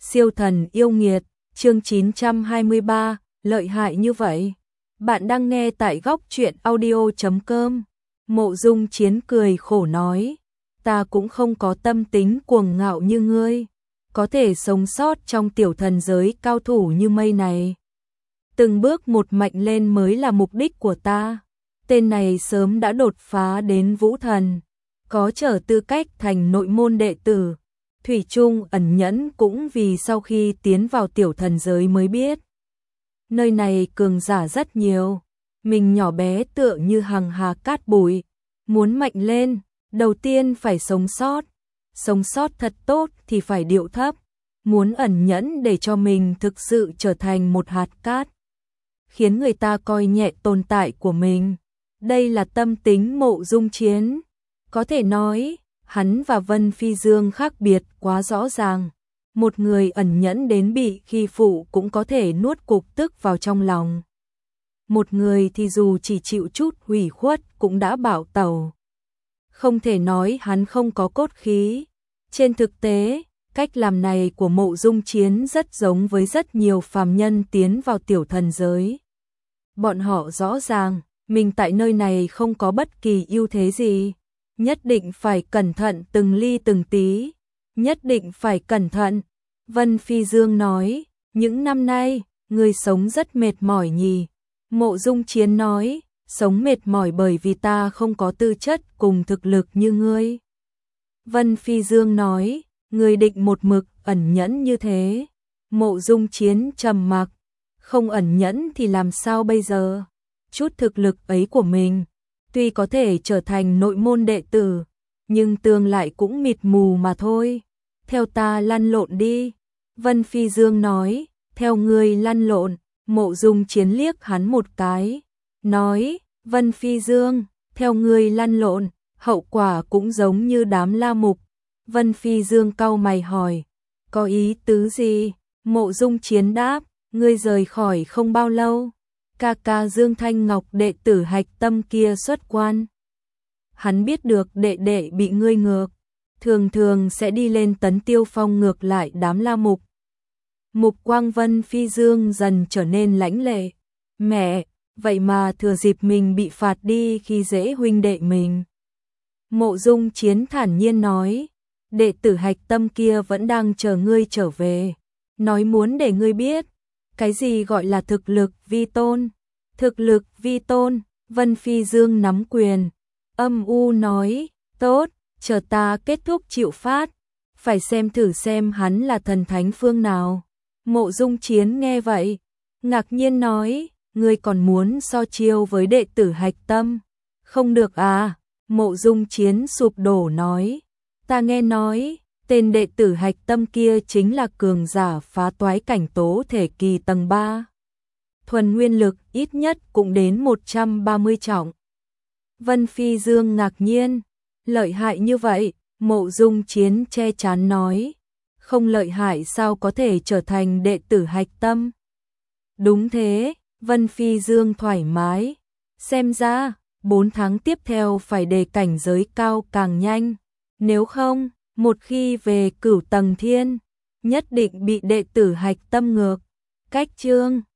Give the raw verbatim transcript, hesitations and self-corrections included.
Siêu thần yêu nghiệt, chương chín trăm hai mươi ba, lợi hại như vậy. Bạn đang nghe tại góc truyện audio chấm com. Mộ Dung Chiến cười khổ nói, ta cũng không có tâm tính cuồng ngạo như ngươi, có thể sống sót trong tiểu thần giới cao thủ như mây này. Từng bước một mạnh lên mới là mục đích của ta. Tên này sớm đã đột phá đến vũ thần, có trở tư cách thành nội môn đệ tử. Thủy chung ẩn nhẫn cũng vì sau khi tiến vào tiểu thần giới mới biết. Nơi này cường giả rất nhiều, mình nhỏ bé tựa như hằng hà cát bụi. Muốn mạnh lên, đầu tiên phải sống sót. Sống sót thật tốt thì phải điệu thấp. Muốn ẩn nhẫn để cho mình thực sự trở thành một hạt cát, khiến người ta coi nhẹ tồn tại của mình. Đây là tâm tính Mộ Dung Chiến. Có thể nói, hắn và Vân Phi Dương khác biệt quá rõ ràng. Một người ẩn nhẫn đến bị khi phụ cũng có thể nuốt cục tức vào trong lòng. Một người thì dù chỉ chịu chút hủy khuất cũng đã bạo tẩu. Không thể nói hắn không có cốt khí. Trên thực tế, cách làm này của Mộ Dung Chiến rất giống với rất nhiều phàm nhân tiến vào tiểu thần giới. Bọn họ rõ ràng, mình tại nơi này không có bất kỳ ưu thế gì. Nhất định phải cẩn thận từng ly từng tí. Nhất định phải cẩn thận. Vân Phi Dương nói, những năm nay, ngươi sống rất mệt mỏi nhỉ. Mộ Dung Chiến nói, sống mệt mỏi bởi vì ta không có tư chất cùng thực lực như ngươi. Vân Phi Dương nói, ngươi định một mực ẩn nhẫn như thế. Mộ Dung Chiến trầm mặc, không ẩn nhẫn thì làm sao bây giờ? Chút thực lực ấy của mình, tuy có thể trở thành nội môn đệ tử, nhưng tương lại cũng mịt mù mà thôi. Theo ta lăn lộn đi. Vân Phi Dương nói, theo ngươi lăn lộn. Mộ Dung Chiến liếc hắn một cái, nói, Vân Phi Dương, theo ngươi lăn lộn, hậu quả cũng giống như đám La Mục. Vân Phi Dương cau mày hỏi, có ý tứ gì? Mộ Dung Chiến đáp, ngươi rời khỏi không bao lâu, ca ca Dương Thanh Ngọc đệ tử Hạch Tâm kia xuất quan. Hắn biết được đệ đệ bị ngươi ngược, thường thường sẽ đi lên Tấn Tiêu Phong ngược lại đám La Mục. Mục quang Vân Phi Dương dần trở nên lãnh lệ. Mẹ, vậy mà thừa dịp mình bị phạt đi khi dễ huynh đệ mình. Mộ Dung Chiến thản nhiên nói, đệ tử Hạch Tâm kia vẫn đang chờ ngươi trở về. Nói muốn để ngươi biết, cái gì gọi là thực lực vi tôn. Thực lực vi tôn, Vân Phi Dương nắm quyền. Âm u nói, tốt, chờ ta kết thúc chịu phát. Phải xem thử xem hắn là thần thánh phương nào. Mộ Dung Chiến nghe vậy, ngạc nhiên nói, ngươi còn muốn so chiêu với đệ tử Hạch Tâm? Không được à? Mộ Dung Chiến sụp đổ nói, ta nghe nói, tên đệ tử Hạch Tâm kia chính là cường giả phá toái cảnh tố thể kỳ tầng ba. Thuần nguyên lực ít nhất cũng đến một trăm ba mươi trọng. Vân Phi Dương ngạc nhiên, lợi hại như vậy? Mộ Dung Chiến che chắn nói, không lợi hại sao có thể trở thành đệ tử Hạch Tâm? Đúng thế, Vân Phi Dương thoải mái, xem ra, bốn tháng tiếp theo phải đề cảnh giới cao càng nhanh, nếu không, một khi về cửu tầng thiên, nhất định bị đệ tử Hạch Tâm ngược. Cách chương